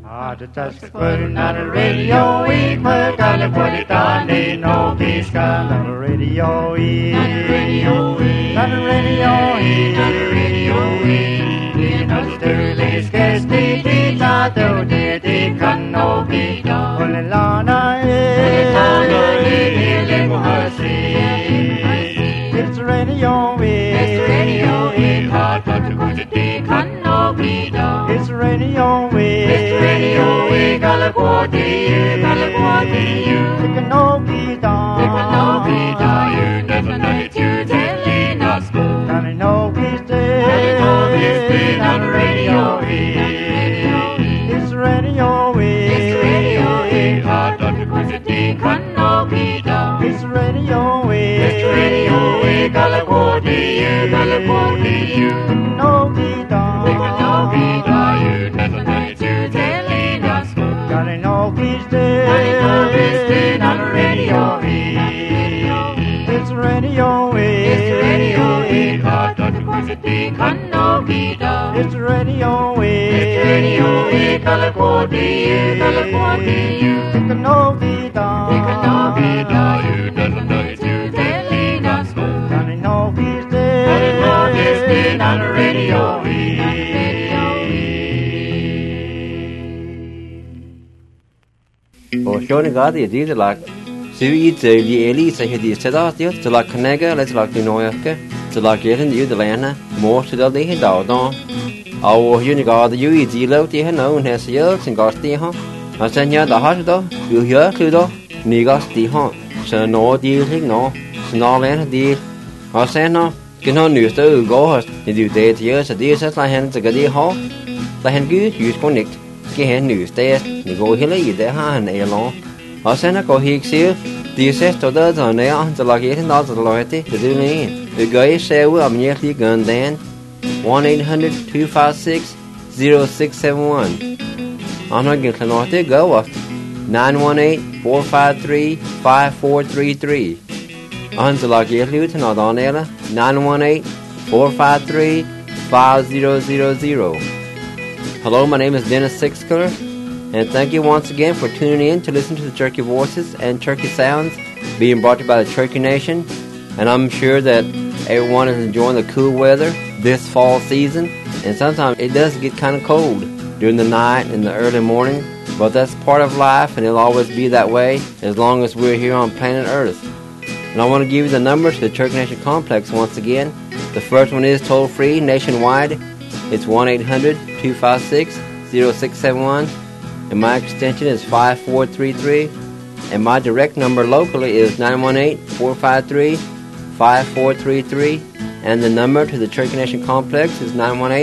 The touch put on the radio, we put on the body down, they know peace gun on the radio, on the radio, on the radio, on the radio, you know the Sterling scarce they not do they can no be done. When the Lana it's the radio, it's the radio, hard but the good they can no be done. It's the radio, it's the radio, California, it can no be done. It can no be done. You never know it, you telling us go. And I know he's dead. On the radio, it's the radio, it's the radio, hard but the good they can no be done. It's the radio, it's the radio, California, it can no be done. It can no be done. You never know it, you telling us go. And I know he's dead. On the radio, it's the radio, it's the radio, hard but the good they can no be done. It's the radio, it's the radio, California, it can no be done. It can no be done. You never know it, you telling us go. And I know he's dead. And I know he's dead on the radio. Shoni gadi di like Sui the Elisa had the Sedat, to like Canega, let's like the Noyaka, to like getting you the Lana, more to the day down. Our Unigard, you eat the low tea and own has yells and got the home. I send you the heart though, you hear Cludo, Nigas the home. So no deal, no, Snarland deal. I send no, can no news to go, and you date years, a dear set like hands a good hall. The hand good, use connect. Cái news test,你go here lấy gì để ha này lo. Ở sen nó có hiệp xíu, đi xét cho đỡ rồi này ăn, cho là cái thế nào cho lo thế, từ này, từ cái xe với âm nhạc thì gần đến 1-800-256-0671. Anh nói cái nói thế go up 918-453-5433. Anh cho là cái lưu thế nào đó này là 918-453-5000. Hello, my name is Dennis Sixkiller, and thank you once again for tuning in to listen to the Cherokee Voices and Cherokee Sounds being brought to you by the Cherokee Nation. And I'm sure that everyone is enjoying the cool weather this fall season, and sometimes it does get kind of cold during the night and the early morning, but that's part of life, and it'll always be that way as long as we're here on planet Earth. And I want to give you the number to the Cherokee Nation Complex once again. The first one is toll-free nationwide. It's 1-800-256-0671, and my extension is 5433, and my direct number locally is 918-453-5433, and the number to the Cherokee Nation Complex is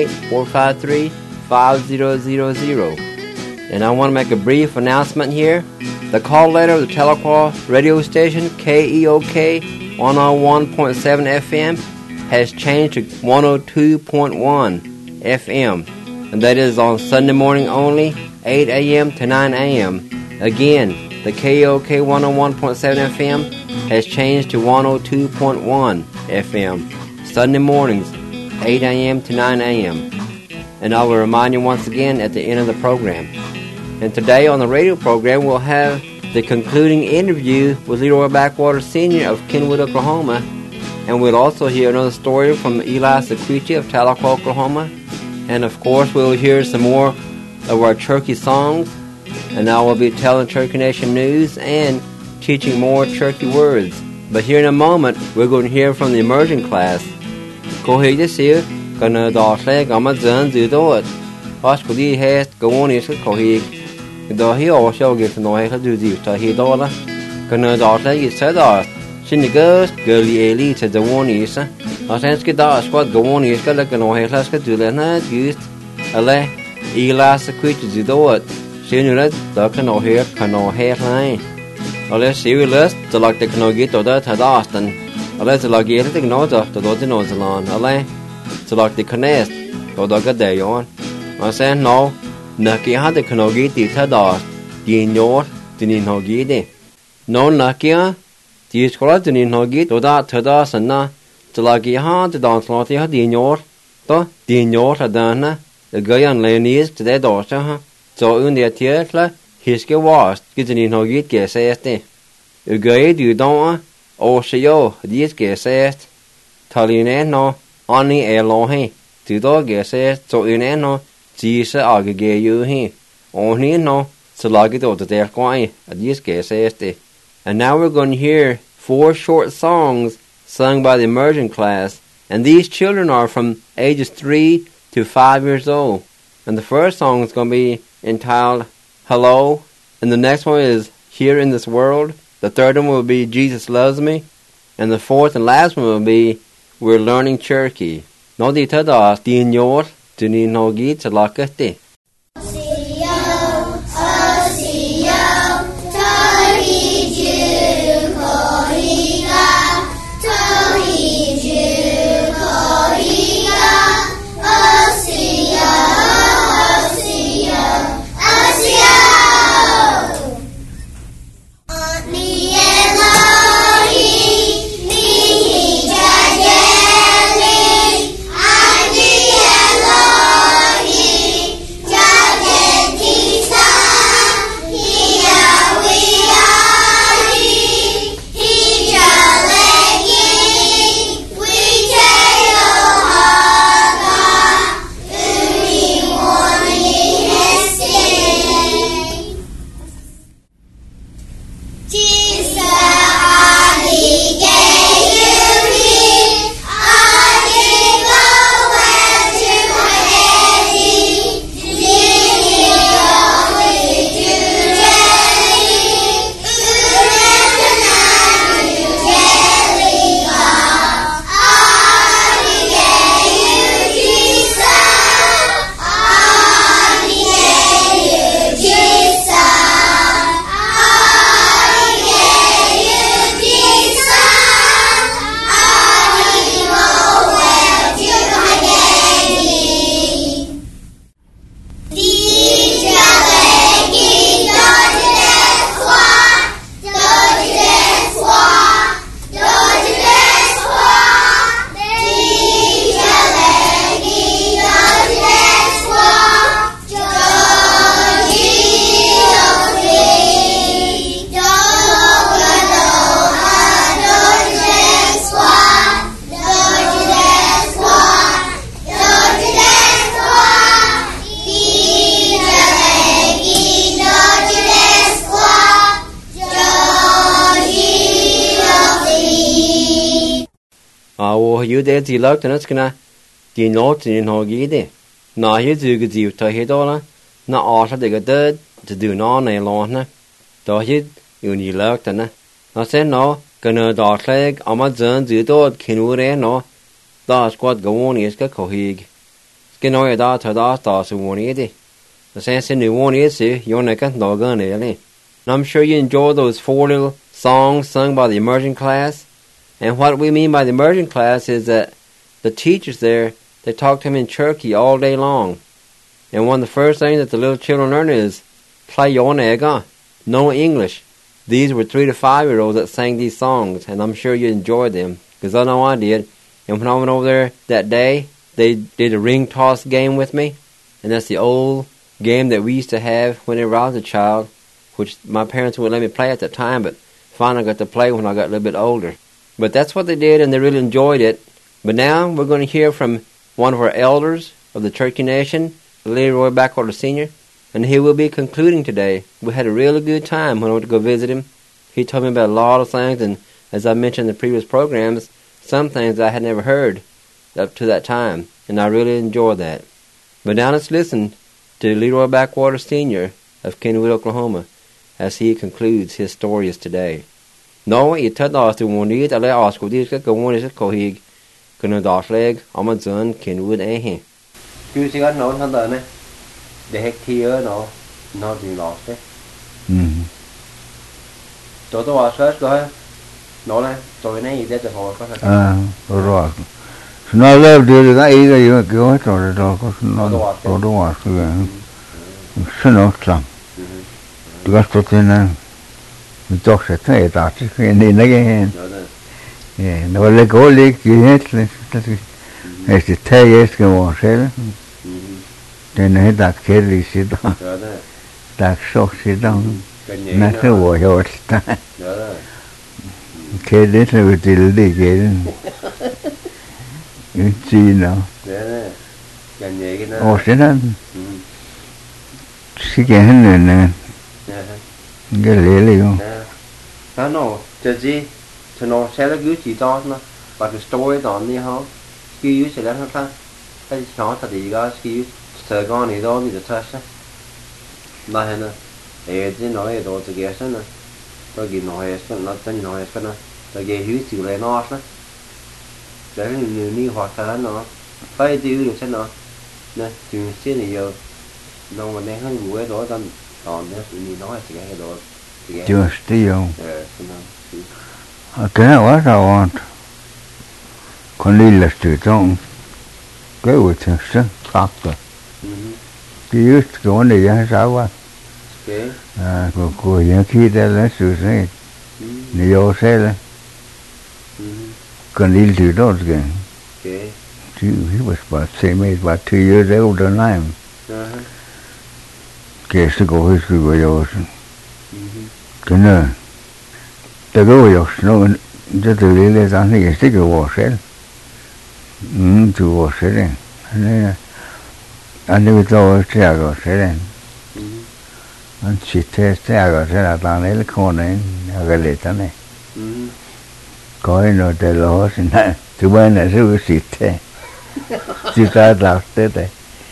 918-453-5000. And I want to make a brief announcement here. The call letter of the Tahlequah radio station, KEOK 101.7 FM, has changed to 102.1 FM, and that is on Sunday morning only, 8 a.m. to 9 a.m. Again, the KOK 101.7 FM has changed to 102.1 FM, Sunday mornings, 8 a.m. to 9 a.m. And I will remind you once again at the end of the program. And today on the radio program, we'll have the concluding interview with Leroy Backwater Sr. of Kenwood, Oklahoma, and we'll also hear another story from Eli Sequiti of Tahlequah, Oklahoma. And of course, we'll hear some more of our Cherokee songs. And I will be telling Cherokee Nation news and teaching more Cherokee words. But here in a moment, we're going to hear from the immersion class. Cô hi this here, gonna đọc lại cái mà dẫn từ đó. Bắt cô đi hết, cô muốn cái cô hi. Đó hi ở sau cái nói cái từ gì cho hi đó là. Gonna đọc lại cái sẽ đó. Xin đi cái Eli to the one is. I sense that that's what go on is got like no hair last to the night used ale elas quit to do it soon that the no hair line ale see we list to like the no get to that Austin ale to like get the no to the no salon ale to like the connect to the good day on I said no naki had the no get the tada the no the no get no naki the scroll the no get to that tada sanna to like ha to dance lot ha di nyor to di nyor ha dana the guy on Lebanese to that daughter ha So under tierkla, hiske wast, gittin no git geseste. Ugay du don't, o shio, dies gesest. Talinen no, ani elohe. Du do gesest, so uneno, tisa agage you he. Only no, so lagit o the delquai, dies geseste. And now we're going to hear 4 short songs sung by the immersion class. And these children are from ages 3 to 5 years old. And the first song is going to be entitled Hello. And the next one is Here in This World. The third one will be Jesus Loves Me. And the fourth and last one will be We're Learning Cherokee. No di tada din yor to ni no gi to lakati. You there the luck and it's gonna the note in Hogide. Na here do good you to Hidola, not also they got dead to do no nail long. Do you need luck and I said no, gonna dot leg, Amazon do dot kinure no. That's what go on is cohig. Skin oil that to that that's one eighty. The sense in the one is you're not going to and I'm sure you enjoy those 4 little songs sung by the immersion class. And what we mean by the immersion class is that the teachers there, they talk to them in Cherokee all day long. And one of the first things that the little children learn is play yonega, no English. These were 3 to 5 year olds that sang these songs, and I'm sure you enjoyed them, because I know I did. And when I went over there that day, they did a ring toss game with me, and that's the old game that we used to have whenever I was a child, which my parents wouldn't let me play at the time, but finally got to play when I got a little bit older. But that's what they did, and they really enjoyed it. But now we're going to hear from one of our elders of the Cherokee Nation, Leroy Backwater Sr., and he will be concluding today. We had a really good time when I went to go visit him. He told me about a lot of things, and as I mentioned in the previous programs, some things I had never heard up to that time, and I really enjoyed that. But now let's listen to Leroy Backwater Sr. of Kenwood, Oklahoma, as he concludes his stories today. No, it told us to one need, I let us go this, go one is a cohig, gonna dot leg, Amazon, Kenwood, eh? You see, got no thunder, the heck here, no, not being lost, eh? Toto was first, go ahead. No, so in any dead the horse. Rock. No, love did I either you go it or the dog was not or the wash again. Son some. You got put in the doctor say that and then again. Yeah, no, let go, like you hit as the 10 years ago, then I had that carry sit down. đặc sốc gì đâu nó cứ vô hiệu ta cái đấy là cái gì cái gì nào ồ thế đó cái này nè cái lẽ này không đó nó gì cho nó sẽ là cái gì đó nó và cái story đó này hả cái sẽ là thằng cái nhỏ thật thì cái sờ con này đó thì thật sao mà hay nè để nói đó thì cái sao nè tôi nghĩ nói nó tên nói cái nè tôi nghĩ hiểu chịu lại nó đó để nhiều như hoạt thật nó phải tiêu được sao nó nè chừng xí này giờ đâu mà đang hơn buổi đó tâm còn nữa tự nhiên nói thì cái đó chưa still cái nào quá rồi con đi là từ trong cái vụ thực sự khác rồi cái yếu cái vấn đề gì sao quá của những khi đó là sự này nhiều xe là con đi từ đó rồi he was about same age, about 2 years older than I am. Que se coge su goyo. Que no. Te goyo, no, yo te le dan que este que vos ser. Tu vos ser. Anh to este hago ser. Anh chiste este hago ser a tan el con haga le tan. Coi no te lo sin nada. Tu van a su chiste. Chỉ ta đọc thế đấy.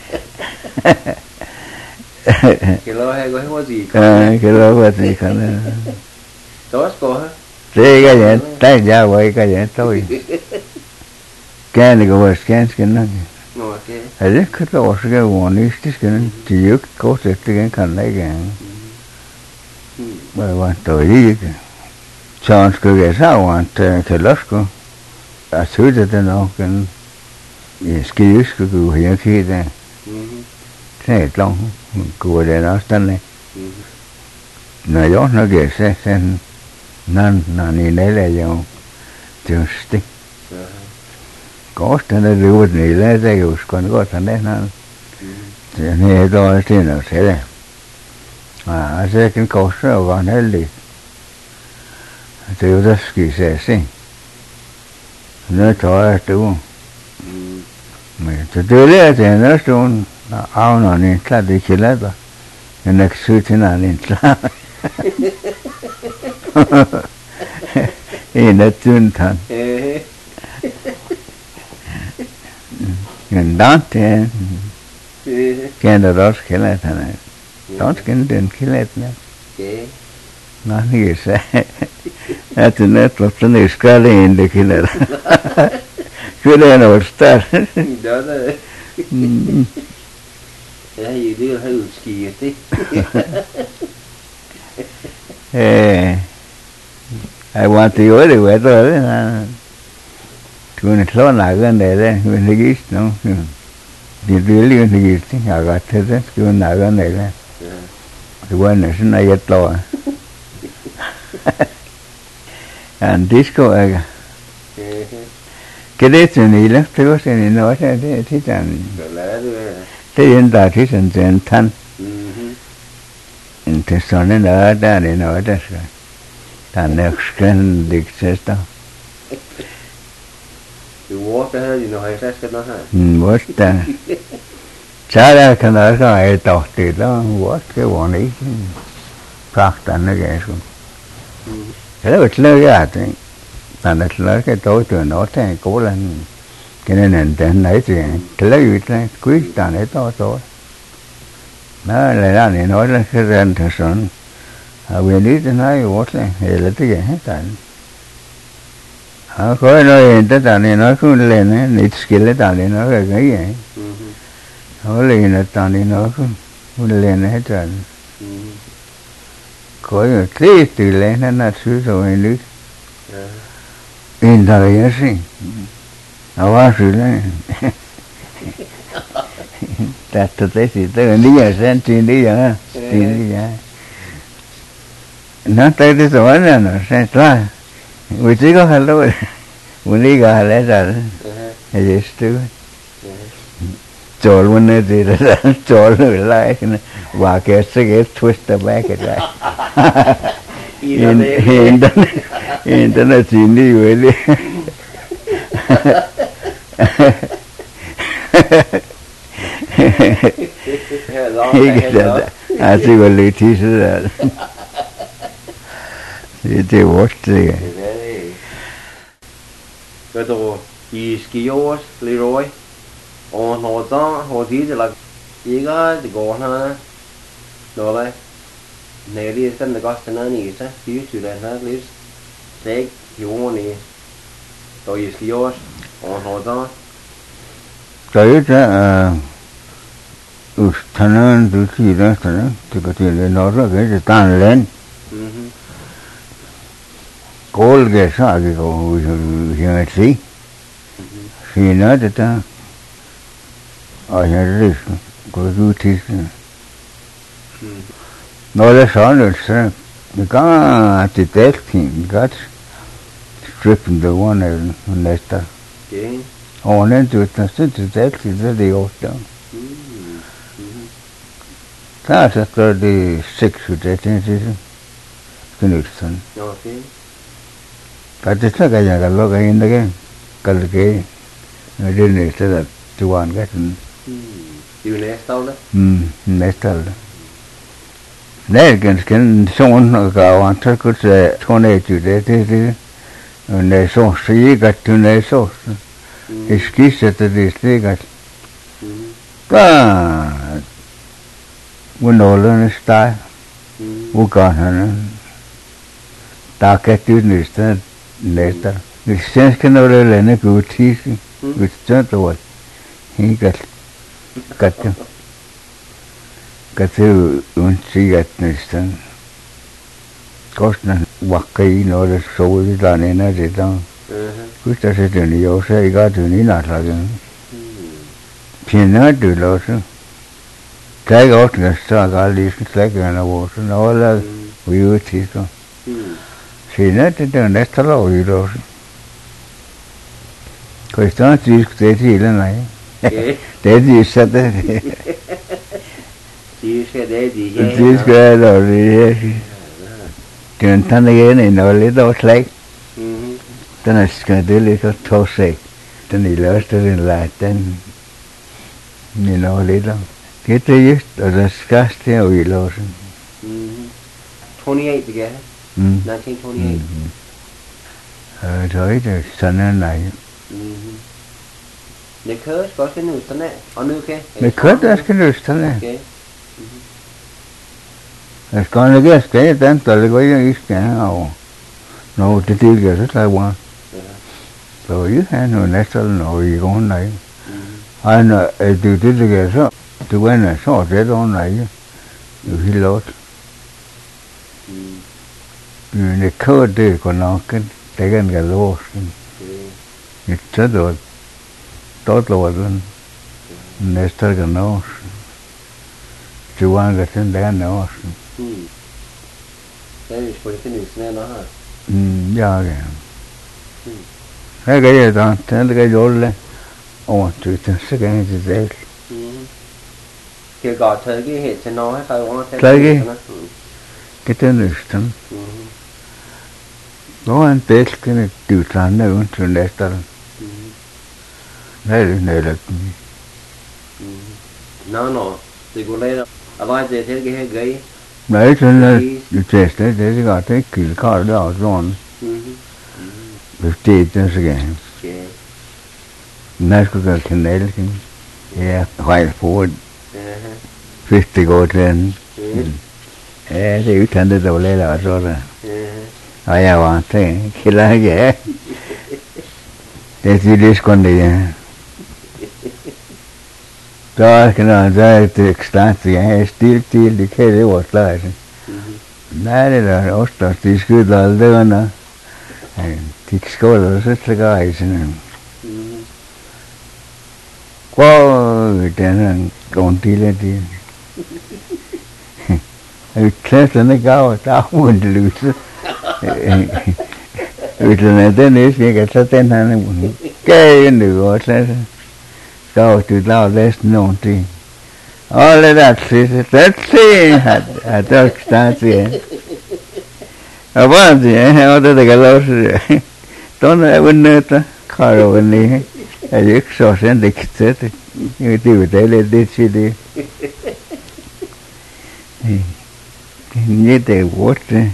Cái lo hay có gì cái lo có gì không? Tốt có hả? Thế cái gì? Tại sao vậy cái gì tôi? Cái này có scan cái này. Okay. Ấy cái đó cái one is cái này chỉ có có thể cái khăn này cái. Bởi vậy tôi đi cái. Chance cái sao anh cái lớp có. À xử được nó cái skills của người hiện khi đây thế trong của để nó tên này nó gió nó ghé xe nên là nhìn đấy là dòng trường stick có tên là rượu này lấy ra rồi còn có tên đấy nó thì này đó thì nó sẽ đây sẽ cái câu số vào đấy đi thì đó ski xe xin nó cho đúng không từ từ đấy thì nó xuống ao nó nên ta đi kia đó nên sự thế nào nên ta nó chuyên thần nên đó thì cái đó kia là thế này đó cái đến kia là thế nó như thế là từ nó từ từ cái lên được kia là cứ đây là start đó là cái gì đi hay ski thế I want to go to where đó When it's long like that, when the geese, no, the really when the geese think I got to that, when I got there, the one is not yet low. And disco, cái đấy thì này là tôi có thể nói thế thì chẳng thế hiện tại thì chẳng chẳng thân thế sau này nó đã để nói đó rồi thành next can được chết đó What the hell, you know, hay cái nó hả? What the chả ra cái đó có ai tỏ thì đó what cái bọn ấy phát tận nó ghé xuống cái đó bật lơ ra thì thành bật lơ cái tối từ nó thế cố lên cái này nền tảng đấy thì cái lấy gì thế quý tàn đấy to tối nó lại ra này nói là cái rèn thật sự quyền lý thì nói what này thì là cái gì hết tại khối nói tới tàn này nói không lên ấy nít skill tàn này nói cái gì khối lên là tàn này nói không lên hết trơn khối rồi thế từ lên nó là thứ rồi nước in thời nhớ gì hóa sự đấy ta thực tế thì tới đi giờ xem chuyện đi giờ chuyện đi giờ nó tới cái chỗ này nó sẽ ra vị trí có hello muốn đi cả lẽ ra thì gì chứ stole when they did it. Stole like and walk a cigarette, twist the back at that. Internet in the way. I think what they teach that. They watched it. Cái đồ gì skios Leroy on hồ tí là gì cái thì gọn ha đồ này này đi xem là có cái này sao tí chủ đề ha list take you này đồ gì skios on hồ đó Trời ơi thằng thứ gì đó thằng thì có thể là nó rất cái tan lên Call cái sao cái cô hiện sĩ khi nói thì ta ở nhà đấy có du thi nói là sao nữa sao mình có thì tết thì mình có stripping the one next okay on into it since the tết thì rất là tốt đó ta sẽ có đi 6 to 10 cái nữa xong okay cái thứ cái nhà cái lo cái in cái người đi này sẽ là tuan cái điều này sao đó next đó này cái xong cái quan trọng cái sẽ con này chủ đề thì này xong sĩ cái tu này xong cái sẽ tự đi cái muốn nói lên style muốn còn hả ta cái tu này sẽ nesta il senso che non le ne più ti che tanto vuoi che un cigarette nestan costa vacai no le soli da nena de da questa se te ne io sei gato ni la la piena de lo so kai got che sta gali che che na vo no la vi ti so sì, non ti nesta lo vedo. Questo non ti scrivi là, no? Te di sette. Ti scrivi Ti scrivi lo riesci. Che non tanto che ne le do slide. Te ne scrivi le cose. Te ne lo sto in là, ten. Ne no le do. Che te giusto da scasti o lo. 28 together. 1928. Rồi thì sân này. Để khớt có cái nữ sân này, ở nữ kia. Để khớt là cái nữ sân này. Okay. Con cái cái tanto le voglio ischiamo. No, ti dico rất là quan. Rồi hay nó nét nó gì con này. Anh từ từ cái số, từ bên này số thế đó này. Rồi lót. Ne khode con nó cái lỗ it rất là tốt luôn nestor cái nó chuan cái trên đá nó Đây là cái nữ sân nó hả? Ja cái gì đó thế cái chỗ lên tụi ta sẽ cái gì đấy Kiểu gọi thời cái hệ cho nó hay sao không? Cái tên là sân đó anh biết cái này tiểu sản này vẫn chưa đẹp đâu này là nó thì cũng lấy ở ngoài thế cái gây đấy cho nên là chết đấy để gọi thấy kỳ khó đó rồi được chết cho cái này có cái này là cái white food 50 go trên thì thành được đâu lấy là rồi ai à thế khi là cái thế thì đi con đi đó cái nào ra từ extension hay steel đi cái đấy vật lại này là osta thì cứ đal đó na thì school rất là cái gì qua cái này còn tí lên đi thế nó cao tao muốn lose Internet này cái cái tên này cái nữa thế Go to thou less known thing. All of that's it. I don't stand here. I want to order the gallows. Don't I wouldn't know the car over me. I look so send the kit. You do it, I let this video. Need the water.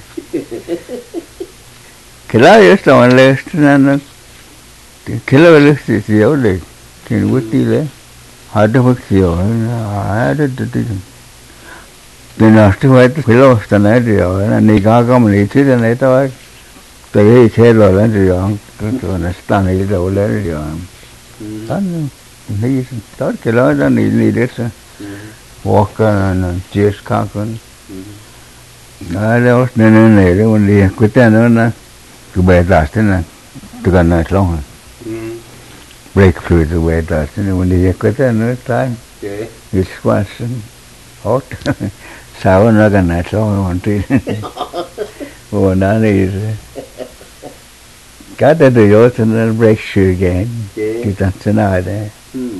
Killer is on left and killer list is the old day. Can we deal? How to work you? I did the then after what the pillows the night and they got communicated and I thought the head or land to understand it all and he thought killer and he needed walker and chase conquering. I was then when they quit and to bed last and to get night long. Break through the way that and when they quit another time it's was hot. Sour not a night long one tree. Oh, none is got at the yacht and then break shoe again. Get that tonight there.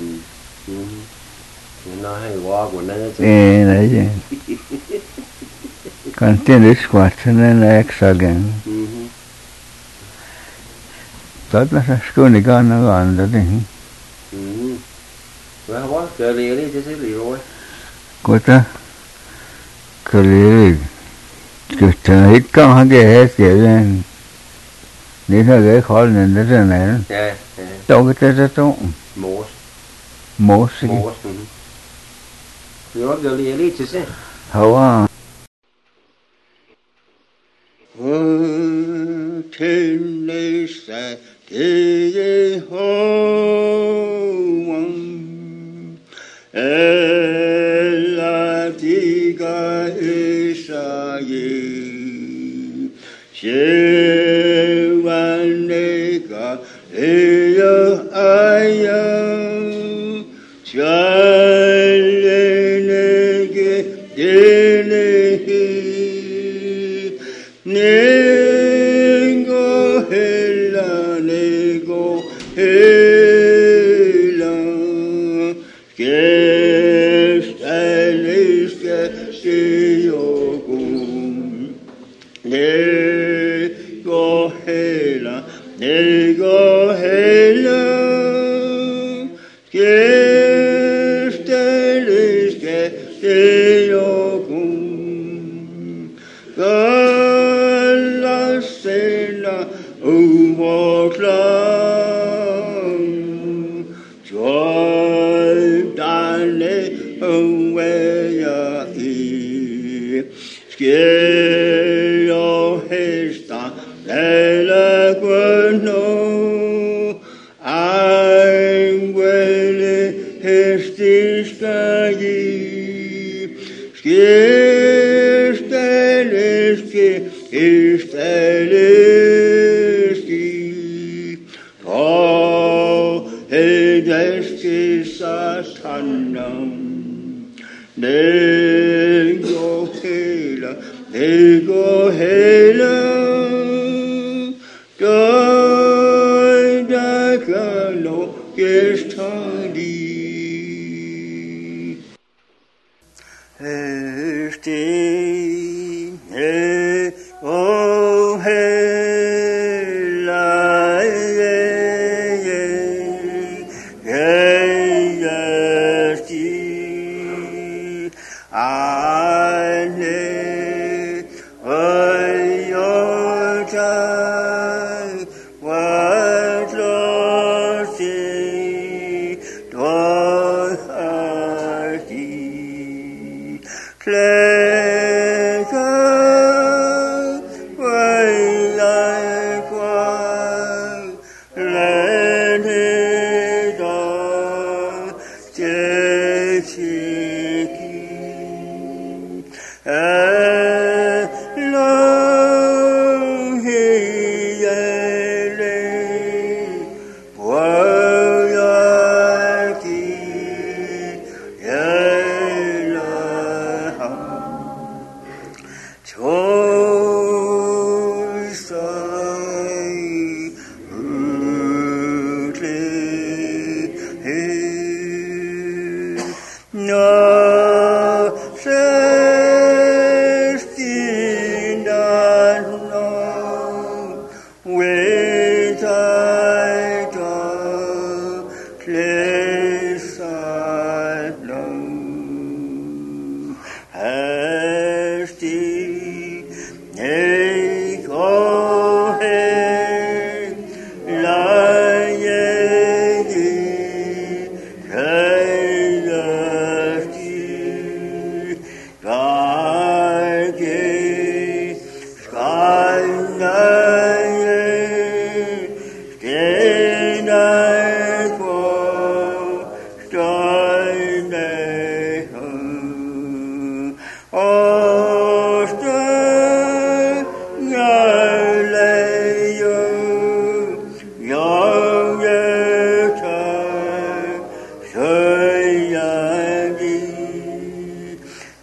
Walk when And continue squat and then X again. That was a school gone on the thing. Well, what? Clearly, just a little. Got a clearly. Just hit come again, then. Need her get called in the end. Yeah. Don't get it at all. Most. You're clearly just say. How are?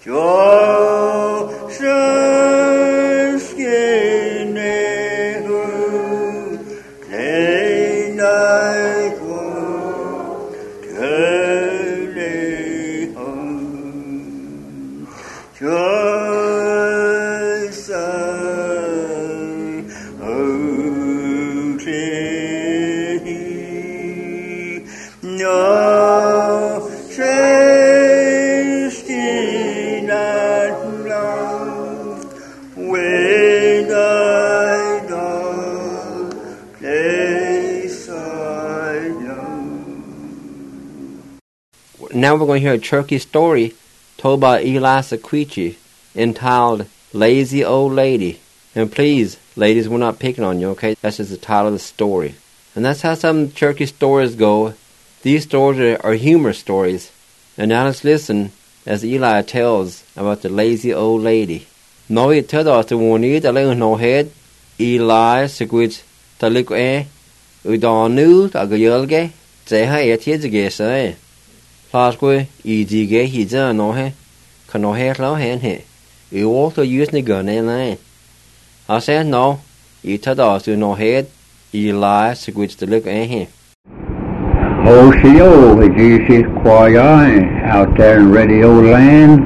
Now we're going to hear a Cherokee story told by Eli Sequeechee entitled Lazy Old Lady. And please, ladies, we're not picking on you, okay? That's just the title of the story. And that's how some Cherokee stories go. These stories are humor stories. And now let's listen as Eli tells about the lazy old lady. Nói thật đó từ nguồn ý ta lấy nó hết. Eli Sequeechee ta lấy cái đó nữ ta cái gì cái dễ hay thiết cái gì Last way, easy gay he's a no he, can no hair low hand he. You also use the gun in line. I said no, you told us to no head, Eli Sequeechee to look at him. Oh, see, oh, Jesus, quiet out there in radio land.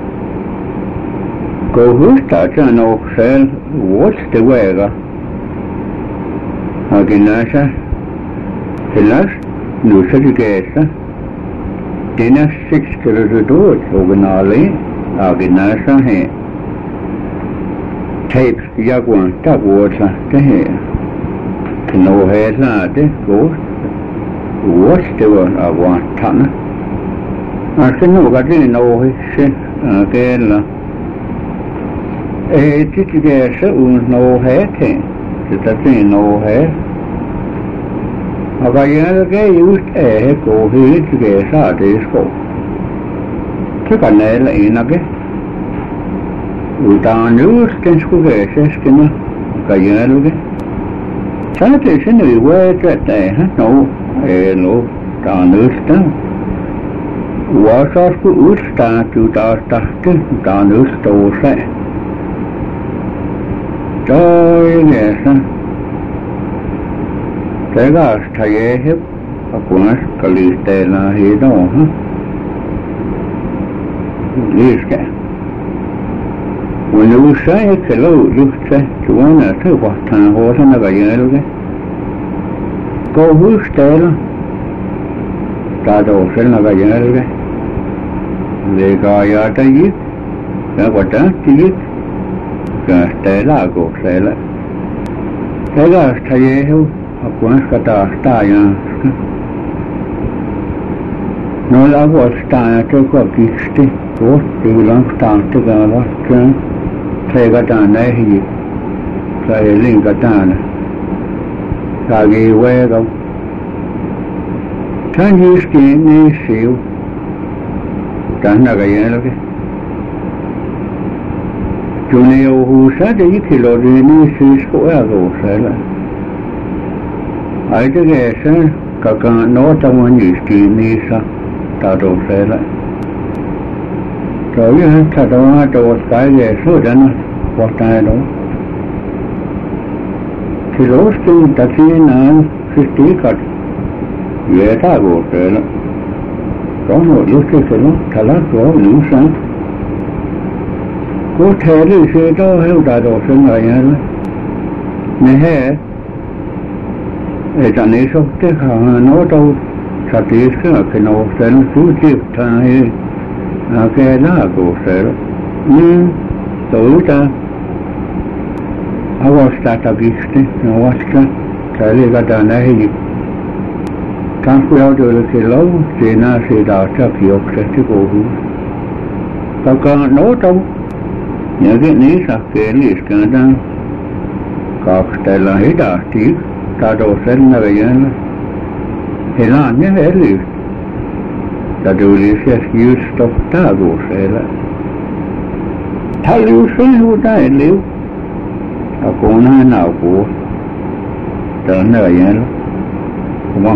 Go who's touching no cell, what's the weather? Again, the last new city guest. Dinner 6 kilometers to it, Oganali, Aginasa here. Tapes, Yaguan, that water to here. No head, lad, go. What's the one I want, Tanner? I said, no, I didn't know his again. Did you get no head? Did I say no head? I got used a go here to get out this go. Took a nail in again. We down used can school get a skin. I got again. Sanitation is where that day, no, no, down used down. Was our school start to down used to say. Joy, yes, Thế là thầy hiếp của nó cả lý tệ là hí đó hả? Lý cái When you say cái lâu lúc say chú là thứ hoạt thằng hồ thân là cái gì đó cái Cô hứa tệ là ta đồ sẽ là cái gì đó cái Để gọi ở đây giết Cái quả trá thì giết Cái tệ là cô sẽ là Thế là thầy hiếp Akuan kata staya. No la was staya to go gisti. Go to long stand to go to take a down there he. Say link a down. Sagi way go. Can you skin me seal? Dana again. Junio who said you kilo the seas go out. I did a son, Kaka, no one used to Nisa, Tado Sela. So you have Tadona to Sky, so then what I know. Kilostin, Tatin, and 50 cut. Yet I go Sela. From what looked at the Talaco, Lusan. Go tell you, say, don't have that often, I am. Nehe. Chẳng ấy sau cái nó đâu sạch đi cái nó sẽ nó cứ chịu thay cái đó của sẽ tối ta අවස්ථා තගිස්නේ අවස්ථා කාලයකට Kankuyaudelle silloin siinä siitä kioksetti kouluun. Takaa nootau. Jäkin niissä kieliskään kaksitella hitaasti. Tadosen näköjään. Helaan ja hely. Ja tuli se just ottaa kuuseella. Tällä sen huutain liu. Ja kunhan naukuu. Tämän näköjään. Kuma.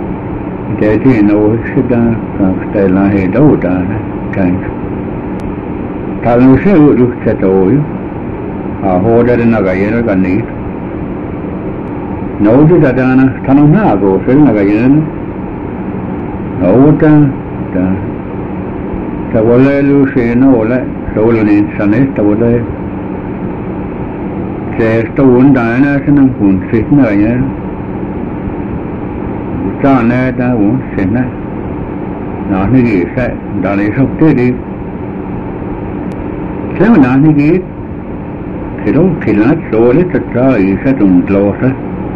Täytyy nousi sitä kaksitella hitoutaan. Käyn. Talu se ulu se toyu. A hoda de nagayena ganit. No di dadana tanona go se nagayena. No ta wala lu se no wala solo ni sane ta wala. Se sto undana se nan kun se nagayena. Cha ne ta un se na. Na ni gi se da ni sok te di. Se na ni gi Kilo kilat sole tata isa tunglosa.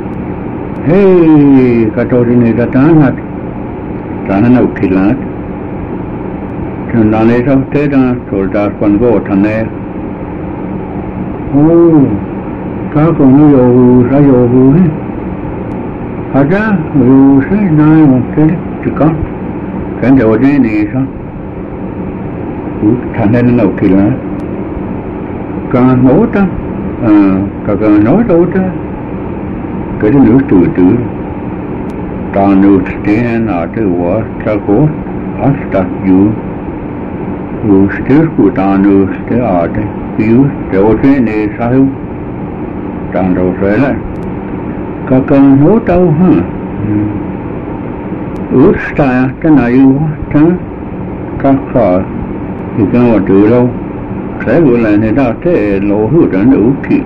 Hey, katori datanat. Tana no kilat. Tandane sa teda soldat pango tane. Oh, kako no yogu sa yogu he. Aja yogu se na yoke tika. Kende ode ni sa. Tane no kilat. Càng nấu ta, càng nói đâu ta, cái nước từ từ, ta nước tiền ở đây quá, ta có, asta you still của ta nước thế ở đây, you, chỗ thế này sao, ta đâu phải là, càng nấu đâu ha, ước ta, cái này quá, ta, các khó, thì cái mà từ lâu. Saya boleh ni dah te lohu dan uki.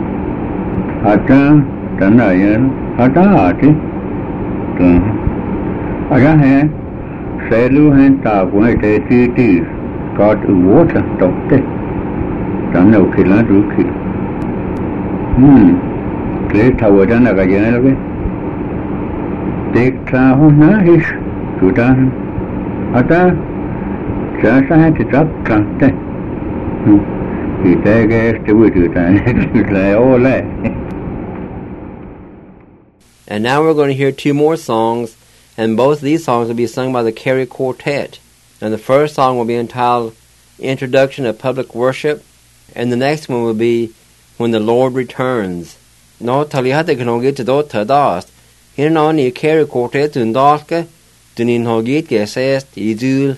Ada dan ayat ada hati. Ada hai. Saya lu hai tak boleh te ti got water dokte. Dan uki lah uki. Kle tahu dan agak jangan lagi. Dek tahu nahis sudah. Ada saya tidak kante. And now we're going to hear two more songs, and both of these songs will be sung by the Carey Quartet. And the first song will be entitled Introduction of Public Worship, and the next one will be When the Lord Returns. No talihate knogit do tadast. Here no ni Carey Quartet undalke, dunin hogit gesest idul.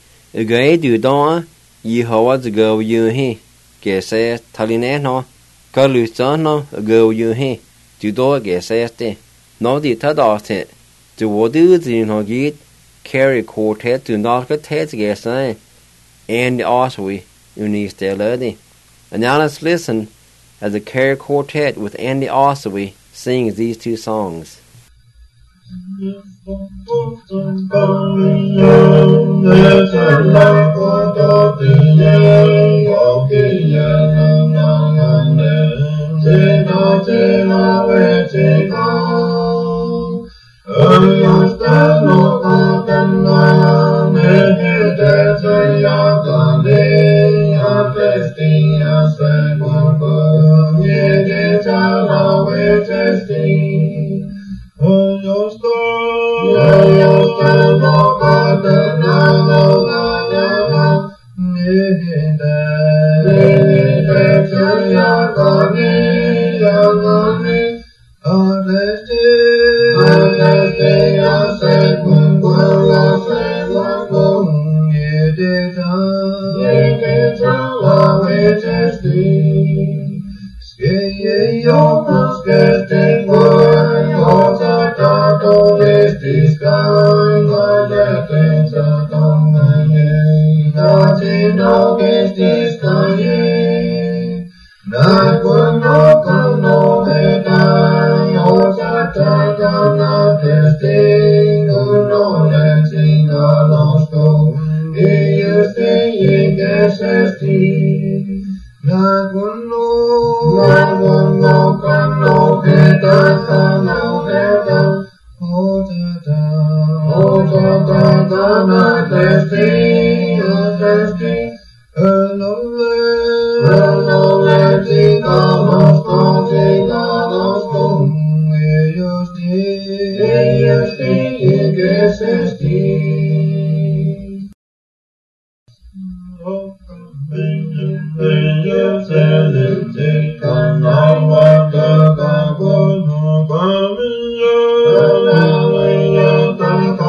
Ugay du don Yehovah to go you he. Gese taline no. Kalusan no go you he. To do geseste. No di tadate. To what do the no git Carey Quartet to not get gese. And the Oswey uniste lady. And now let's listen as the Carey Quartet with Andy Oswey sings these two songs.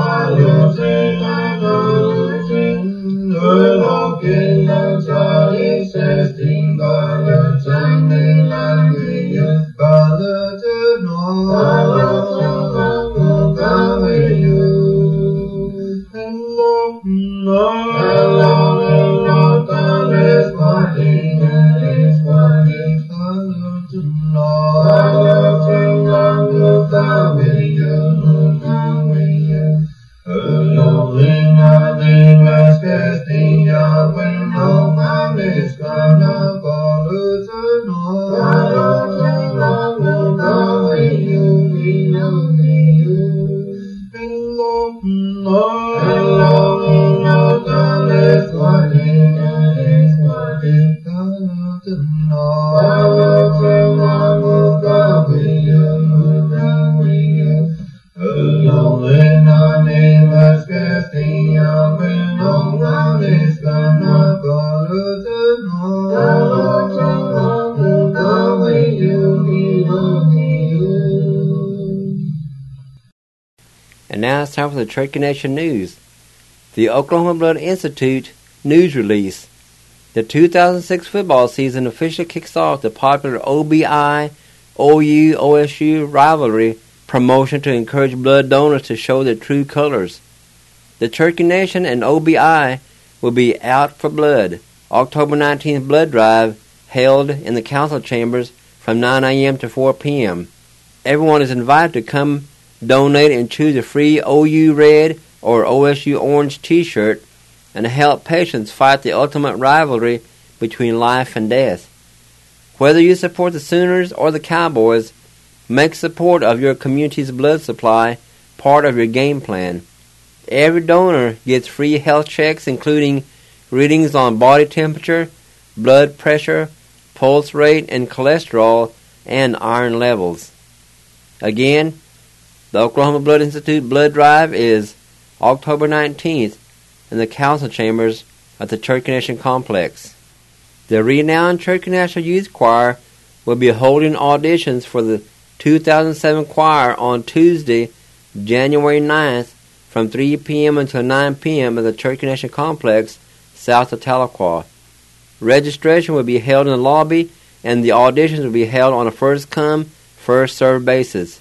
Lord, it's time for the Cherokee Nation News. The Oklahoma Blood Institute news release. The 2006 football season officially kicks off the popular OBI, OU, OSU rivalry promotion to encourage blood donors to show their true colors. The Cherokee Nation and OBI will be Out for Blood, October 19th blood drive held in the council chambers from 9 a.m. to 4 p.m. Everyone is invited to come donate and choose a free OU red or OSU orange t-shirt and help patients fight the ultimate rivalry between life and death. Whether you support the Sooners or the Cowboys, make support of your community's blood supply part of your game plan. Every donor gets free health checks including readings on body temperature, blood pressure, pulse rate, and cholesterol, and iron levels. Again, the Oklahoma Blood Institute blood drive is October 19th in the council chambers at the Cherokee Nation Complex. The renowned Cherokee National Youth Choir will be holding auditions for the 2007 choir on Tuesday, January 9th from 3 p.m. until 9 p.m. at the Cherokee Nation Complex south of Tahlequah. Registration will be held in the lobby and the auditions will be held on a first-come, first-served basis.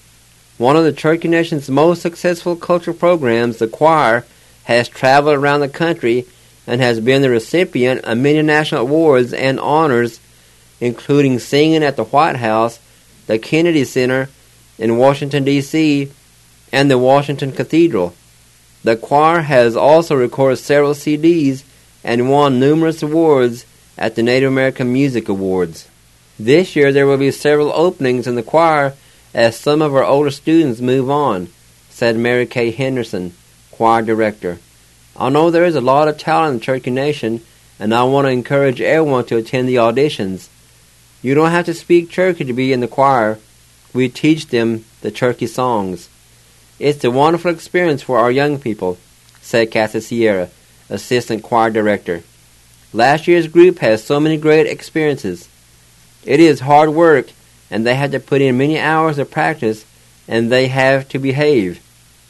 One of the Cherokee Nation's most successful cultural programs, the choir, has traveled around the country and has been the recipient of many national awards and honors, including singing at the White House, the Kennedy Center in Washington, D.C., and the Washington Cathedral. The choir has also recorded several CDs and won numerous awards at the Native American Music Awards. This year there will be several openings in the choir as some of our older students move on, said Mary Kay Henderson, choir director. I know there is a lot of talent in the Cherokee Nation, and I want to encourage everyone to attend the auditions. You don't have to speak Cherokee to be in the choir. We teach them the Cherokee songs. It's a wonderful experience for our young people, said Cassie Sierra, assistant choir director. Last year's group has so many great experiences. It is hard work, and they had to put in many hours of practice, and they have to behave.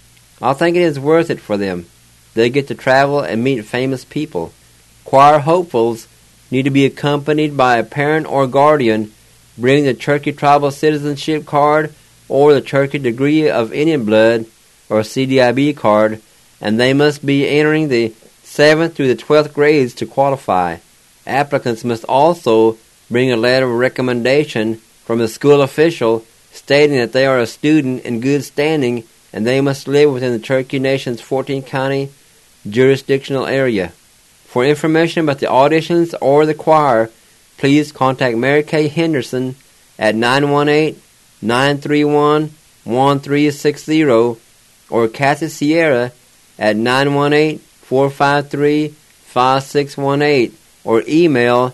I think it is worth it for them. They get to travel and meet famous people. Choir hopefuls need to be accompanied by a parent or guardian, bring the Cherokee Tribal Citizenship Card or the Cherokee Degree of Indian Blood or CDIB card, and they must be entering the 7th through the 12th grades to qualify. Applicants must also bring a letter of recommendation from a school official stating that they are a student in good standing and they must live within the Cherokee Nation's 14-county jurisdictional area. For information about the auditions or the choir, please contact Mary Kay Henderson at 918-931-1360 or Cassie Sierra at 918-453-5618 or email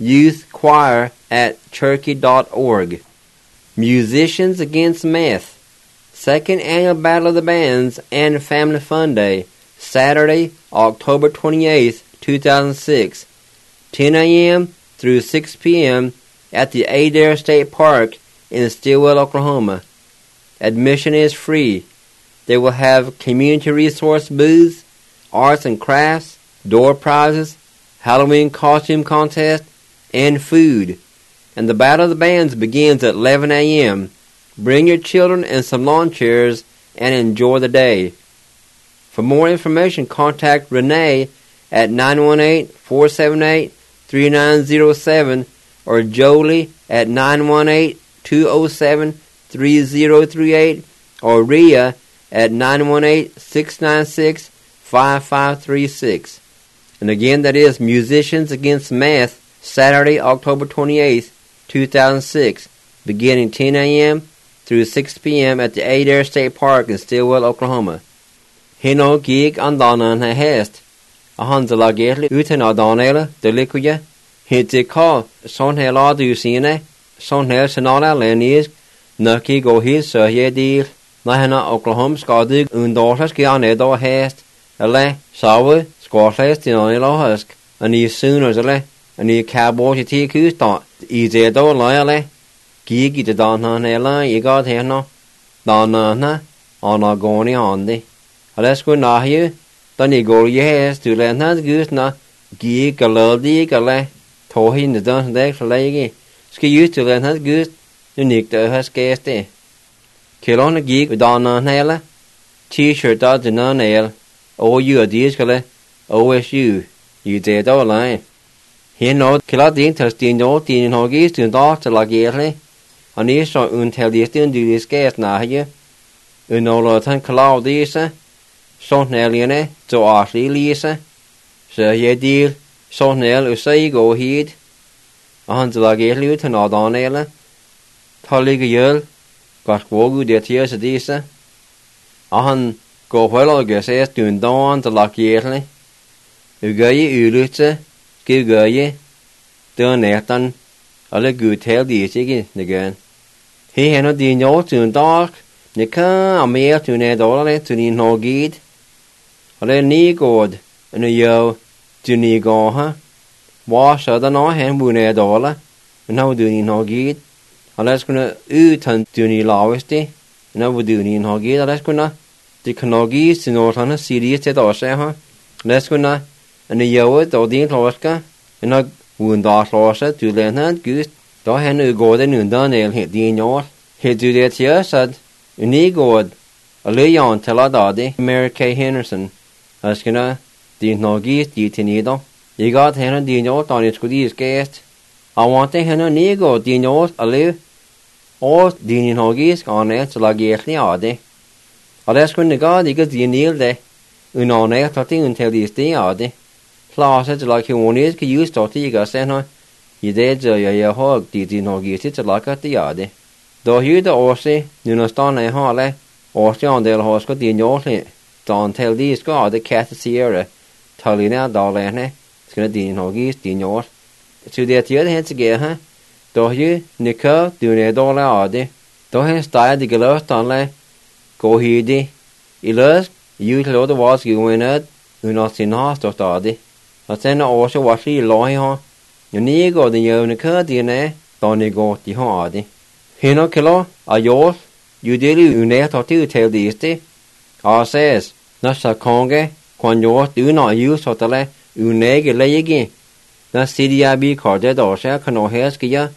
youthchoir@cherokee.org. Musicians Against Meth. Second Annual Battle of the Bands and Family Fun Day, Saturday, October 28th, 2006, 10 a.m. through 6 p.m. at the Adair State Park in Stillwell, Oklahoma. Admission is free. They will have community resource booths, arts and crafts, door prizes, Halloween costume contest, and food. And the Battle of the Bands begins at 11 a.m. Bring your children and some lawn chairs and enjoy the day. For more information, contact Renee at 918-478-3907 or Jolie at 918-207-3038 or Rhea at 918-696-5536. And again, that is Musicians Against Meth, Saturday, October 28th, 2006, beginning 10 a.m. through 6 p.m. at the Adair State Park in Stillwell, Oklahoma. Hino gig andanan ha hest. A hanzala gerli uten adanela delikuja. Hitze ka son hela du sine. Son hel senala lenis. Nucky go his ye deal. Nahana Oklahoma skadig undortas ki anedo hest. Ale sawe squatlest in anelo husk. Ani sooners ale. Ani cowboy ti kustan. Easy do lale. Gigi de danan hela igad heno. Danana anagoni andi. Let's go now here. Then you go yes to land has goose na gi galadi gale tohin the dance deck for lagi. Ski used to land has goose unique to has gaste. Kilon a gig with on nail. T-shirt dodge and on nail. Oh you a dish gale. OSU. You did all line. He know killa din testin no din hogis to dot to lagierle. And he saw until the still do this gas na here. Unola tan cloud this. Sånt nälgene så artig lise. Så jag deal sånt näl och säg gå hit. Och han så lager ut han adan eller. Talliga jöl. Gart vågu det till så disse. Och han går på lager så stund dan så lager. Ugöje ulutse. Skugöje. Då nätan. Alla gud hel det sig igen. He har din jord stund dag. Ni kan amera till när dollar till din hogid. Og det ni god, og jo du ni gå ha. Var så der nå han bunne dårlig, men nå du ni nå gid. Og det skulle utan du ni laveste, nå du ni nå gid, og det skulle det kan nå gid til når han siger til der så ha. Det skulle og jo og din kloska, og nå bunda klosa du lærer gud. Da han går den undan el din år. Helt du det siger så ni god. Og Leon til Adadi, Mary K. Henderson. Askena, din nogis, di tinido. I got henne din jord on its goodies guest. I want to henne nego din jord a live. Or din nogis on it to lagietli ade. Og det skulle god ikke din nilde. On it til until this day ade. Klase til lag huonis kan use to tiga sender. I det så jeg hog din nogis til lagat de ade. Da hyde årse, nu stående i hale. Årse andel har skal din jord. Dan til de skal det kattesiere. Talina dalene skal din hogis din år. Så det gjør helt sig ha. Da jo nikka du ne dårlig ade. Da han steg det geløst anle. Gå hidi. I løs ju til det var skuenad. Under sin hast ade. Og sen også var sig loj ha. Jo ni går den jo nikka dine. Da ni går de ha ade. Hino kilo a jo. Jo deli unet har til det iste. Says Nasa konge, kwan yo du na yu sotale, unege legi. Na sidia bi korde dosha kano heskia.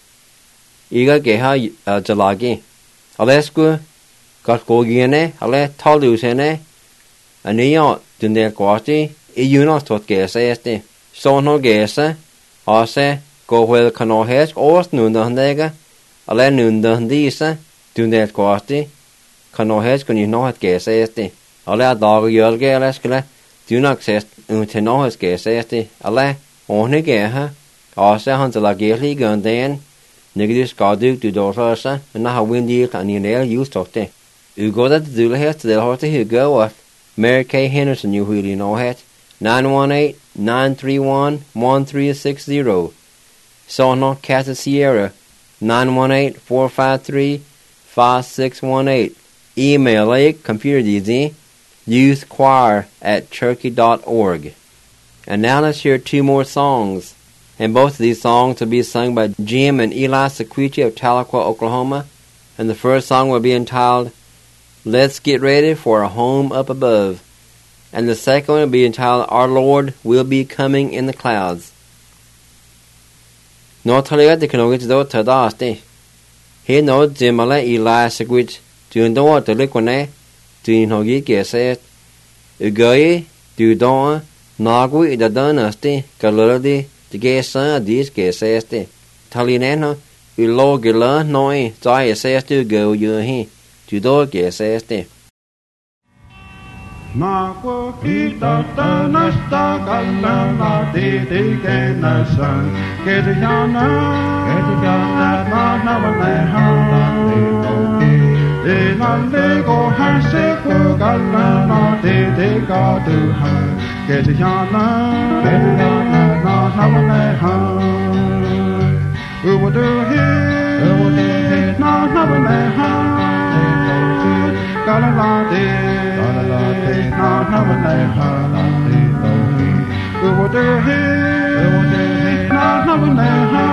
Iga geha jalagi. Alesku, katkogiene, ale talusene. Ania dunde kwati, iuna tot gesa este. Sono gesa, ase, go wel kano hesk, os nunda handega. Ale nunda handisa, dunde kwati. Kano hesk kun no hat gesa este. Alle dag jølge eller skulle du nok sest til nå skal seste alle ordne geha også han til lagelig gønden negdi skal du dårsa men har windy kan i nær just det ugoda du har til det har til hygge og Mary K. Henderson you really know it 918-931-1360 Sono Casa Sierra 918-453-5618 email like computer DZ youthchoir@cherokee.org. And now let's hear two more songs. And both of these songs will be sung by Jim and Eli Sequici of Tahlequah, Oklahoma. And the first song will be entitled, Let's Get Ready for a Home Up Above. And the second one will be entitled, Our Lord Will Be Coming in the Clouds. No talia de kanogit do tadaste. He no Jimala Eli Sequici, Jundo to Liquane. Du hogi geset. Ugoye, du don, nagui da danasti, galurdi, de gesa dis geseste. Talineno, ulo gila noi, zai sestu go yuhi, du do geseste. Nako kita tanasta kalana de kenasan, kedjana na navaleha. De nande go hanse ko galana de ga du ha get yana na navale ha would do he na navale ha galana de na navale ha would do he na navale ha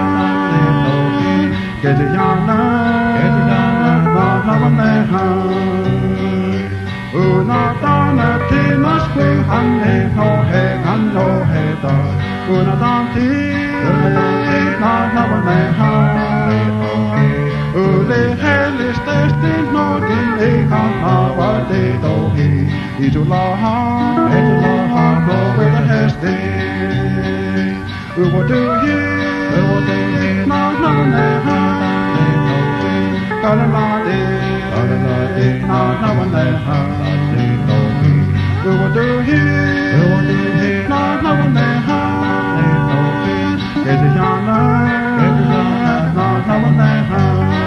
get yana Una donna Tinasku hanne no he hanno he da Unadanti na navane ha Ule helis testin no din e kanna vade dohi Itulaha go with the hesti What do you na navane ha Kalalade na navane ha What do you na navane ha Gediyana na navane ha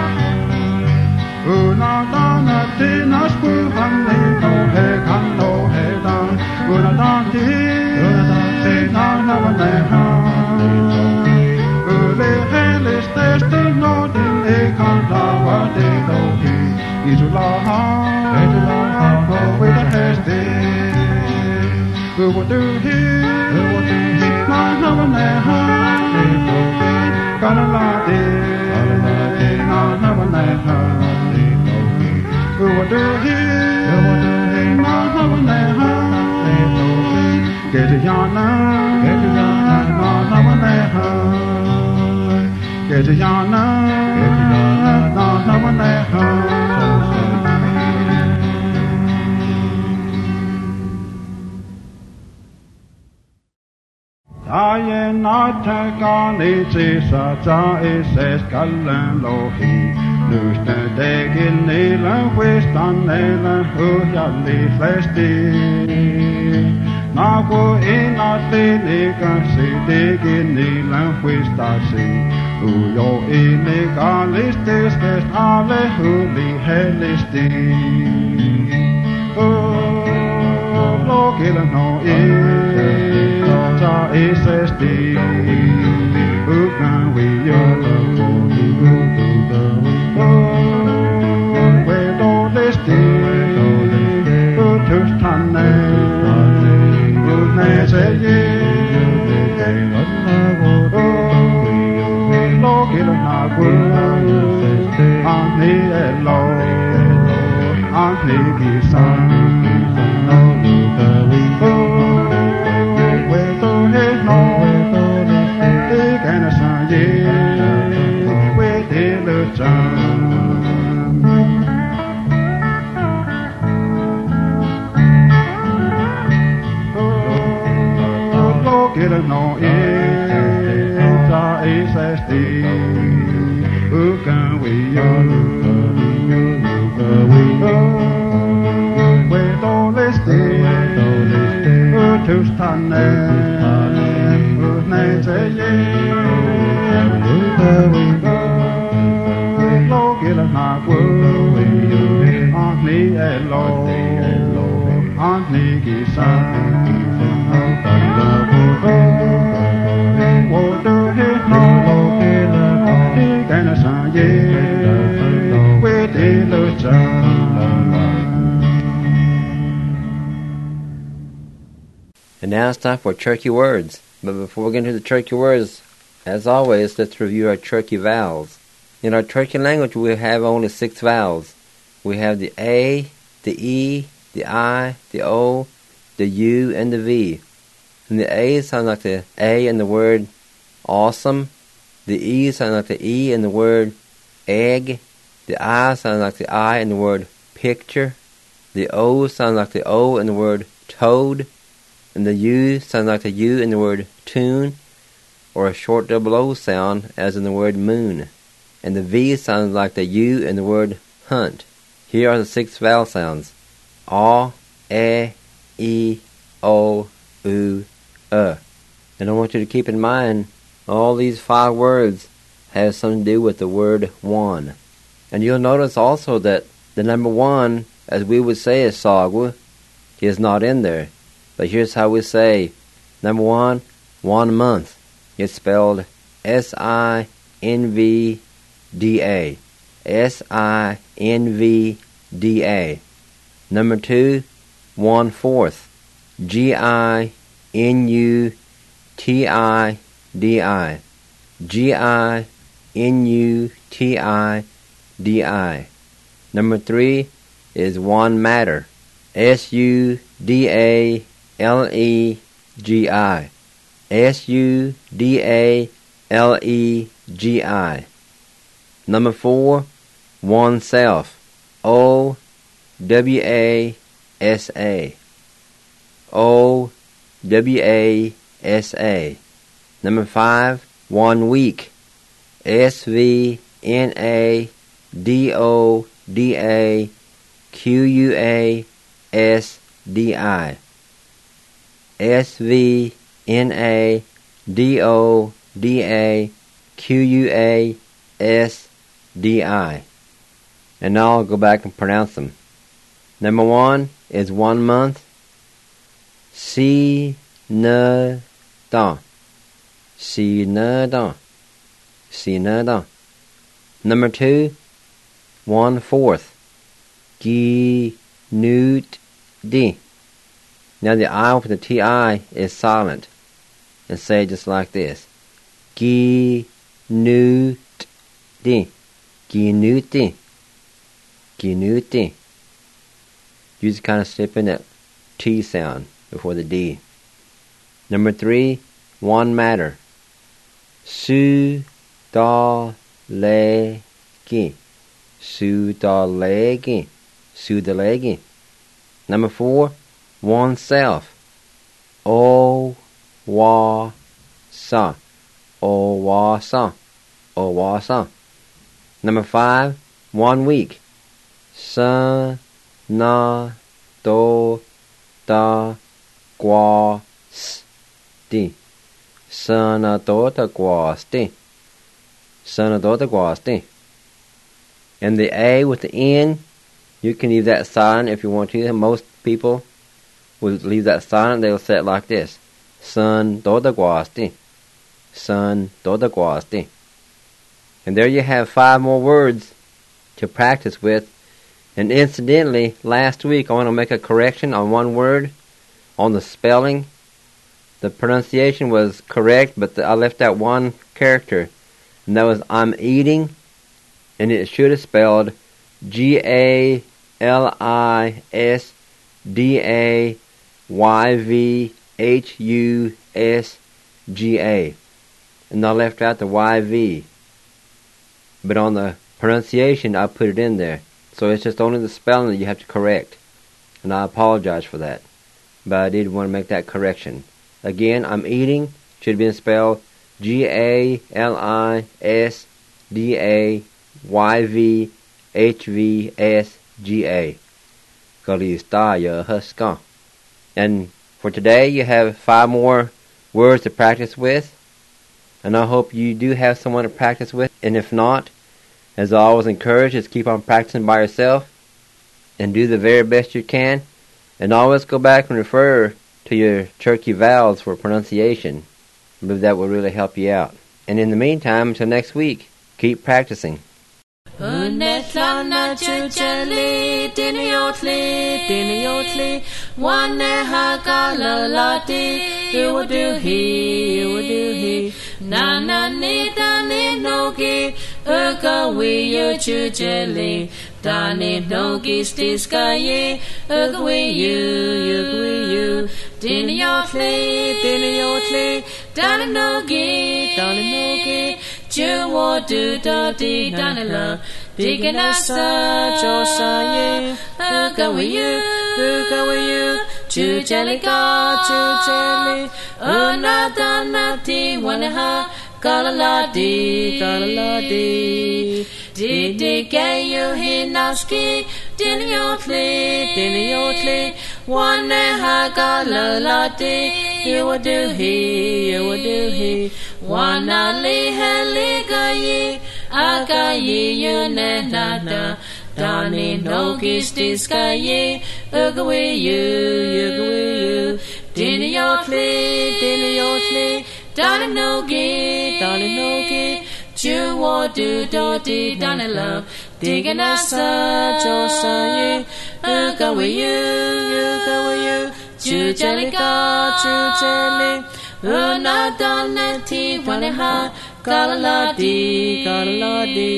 Una dana tinas puhanne no he kanno he da Una danti na navane ha Ule helis testin no din e kanta vade dohi Itulaha go with the hesti What do he na navane ha Kalalade na navane ha What do he na navane ha Gediyana na navane ha Gediyana na navane ha Aye nata gani tisa ta ises kallan lohi Nusta degin nilan wistan nilan hujalli flesti Nago inati nikasi degin nilan wistasi Ujo inikalistis kest ale huli helisti Lokilla no Ta isesti Ukan we yolo We do listi Utustane Utneseye Lokilla na gu Anni elo Anni gisan No ta isesti ukan we we do listi utustane utneseye lokilla na gu anni elo anni gisan And now it's time for Cherokee words. But before we get into the Cherokee words, as always, let's review our Cherokee vowels. In our Cherokee language, we have only 6 vowels. We have the A, the E, the I, the O, the U, and the V. And the A sounds like the A in the word awesome. The E sounds like the E in the word egg. The I sounds like the I in the word picture. The O sounds like the O in the word toad. And the U sounds like the U in the word tune, or a short double O sound as in the word moon. And the V sounds like the U in the word hunt. Here are the 6 vowel sounds. A, E, O, U, And I want you to keep in mind, all these 5 words have something to do with the word one. And you'll notice also that the number 1, as we would say as Sagwa, is not in there. But here's how we say number 1, 1 month. It's spelled S-I-N-V-D-A. S-I-N-V-D-A. Number 2, 1/4. G-I-N-U-T-I-D-I. G-I-N-U-T-I-D-I. Number 3 is 1 matter. S-U-D-D-A-T-T-E-R. Sudalegi. Number 4, oneself. OWASA. OWASA. Number 5, 1 week. SVNADODAQUASDI. SVNADODAQUASDI. And now I'll go back and pronounce them. Number 1 is 1 month. Sinadan. Sinadan. Sinadan. Number 2, 1/4. Ginutdi. Now the I with the TI is silent. And say it just like this. Ginutdi. Ginutdi. Ginutdi. You just kind of slip in that T sound before the D. Number 3, 1 matter. Sudalegi. Sudalegi. Sudalegi. Number 4, oneself. Owasa. Owasa. Owasa. Number 5, 1 week. Sanatotaquasti. Sanatotaquasti. Sanatotaquasti. And the A with the N, you can leave that silent if you want to. Most people will leave that silent. They'll say it like this. Santotaquasti. Santotaquasti. And there you have 5 more words to practice with. And incidentally, last week I want to make a correction on 1 word, on the spelling. The pronunciation was correct, but I left out 1 character, and that was I'm eating, and it should have spelled GALISDAYVHUSGA. And I left out the YV. But on the pronunciation, I put it in there. So it's just only the spelling that you have to correct. And I apologize for that. But I did want to make that correction. Again, I'm eating should have been spelled GALISDAYVHVSGA. Galistaya. And for today, you have 5 more words to practice with. And I hope you do have someone to practice with. And if not, as I always encourage, just keep on practicing by yourself and do the very best you can. And always go back and refer to your Turkey vowels for pronunciation. I believe that will really help you out. And in the meantime, until next week, keep practicing. Unetlana chuchali diniyotli one hakalalati you would do he nana nidani nogi ugawi you chuchali dani nogi stiskaye ugawi you diniyotli dani nogi Juwo do dodi danila, diganasa josaye, uga with you, Jujelika, unadanati wanaha, galaladi, didi gayu hinaski, diniyotli, waneha galaladi, you would do he, Wanali heligayi, agayi yunenada, dani nogis diskayi, ugawi you, diniyotli, dani nogi, juwo do dodi danila, diganasa josayi, ugawi you, jujelika, Unadanati waneha galaladi.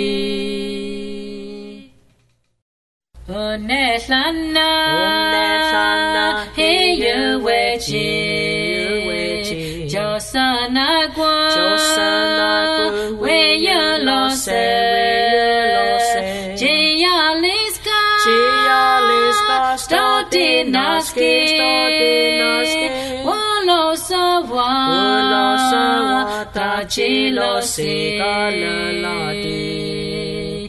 Unetlana, you which Josana Gua, where you lost it, Gialiska, Stodinaski, Wolo Sawa, Tachilo Sigaladi.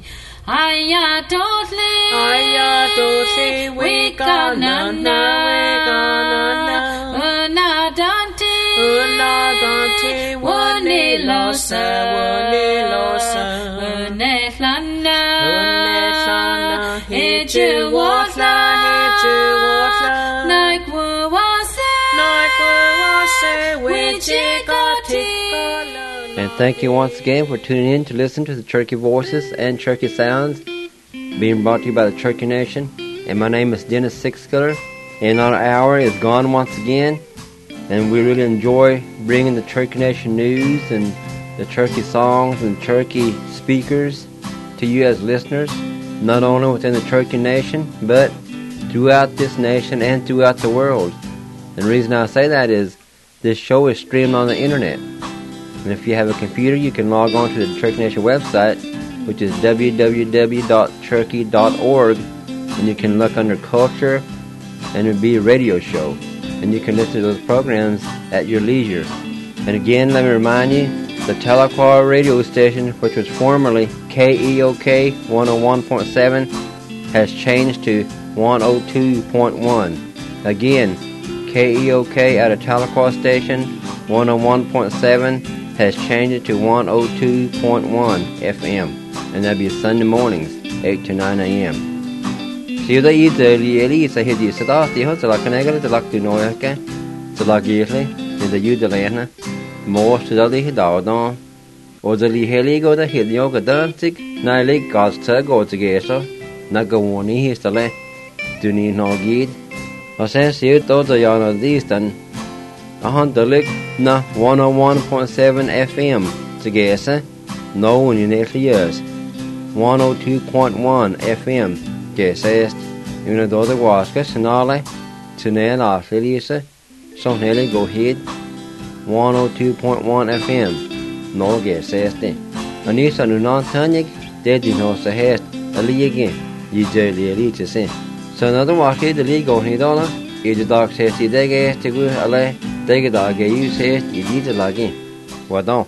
Ayatotli, we canana, Unadante, Wani losa, Unetlana, Hijuwatla, Naikwa, Wichikati. And thank you once again for tuning in to listen to the Cherokee Voices and Cherokee Sounds, being brought to you by the Cherokee Nation. And my name is Dennis Sixskiller, and our hour is gone once again. And we really enjoy bringing the Cherokee Nation news and the Cherokee songs and Cherokee speakers to you as listeners, not only within the Cherokee Nation, but throughout this nation and throughout the world. And the reason I say that is this show is streamed on the internet. And if you have a computer, you can log on to the Cherokee Nation website, which is www.cherokee.org, and you can look under Culture, and it would be a radio show. And you can listen to those programs at your leisure. And again, let me remind you, the Tahlequah radio station, which was formerly KEOK 101.7, has changed to 102.1. Again, KEOK at a Tahlequah station, 101.7, has changed it to 102.1 FM, and that'd be Sunday mornings, 8 to 9 a.m. See the Eli say he said off the house like an egg to lock to Noyaka, to lock yearly, in the Udalana, more to the Lee Dawdon, or the Lee Heli go the Hill Yoga Danzig, Nile God's tug or together, Nagawani he's the left, do need no guide. I says you thought the yarn of these done. A hundred na 101.7 FM together, no one in 8 years. 102.1 FM, guess, you know, the Waskas and all that, to nail off, Lisa, some hell go ahead. 102.1 FM, no guess, Anissa do not tonic, they did not say, a league again, you jelly to say. So another walk here, the league on $1, if the dog says, you dig to go, they get dog, you say, you need to log in. What don't?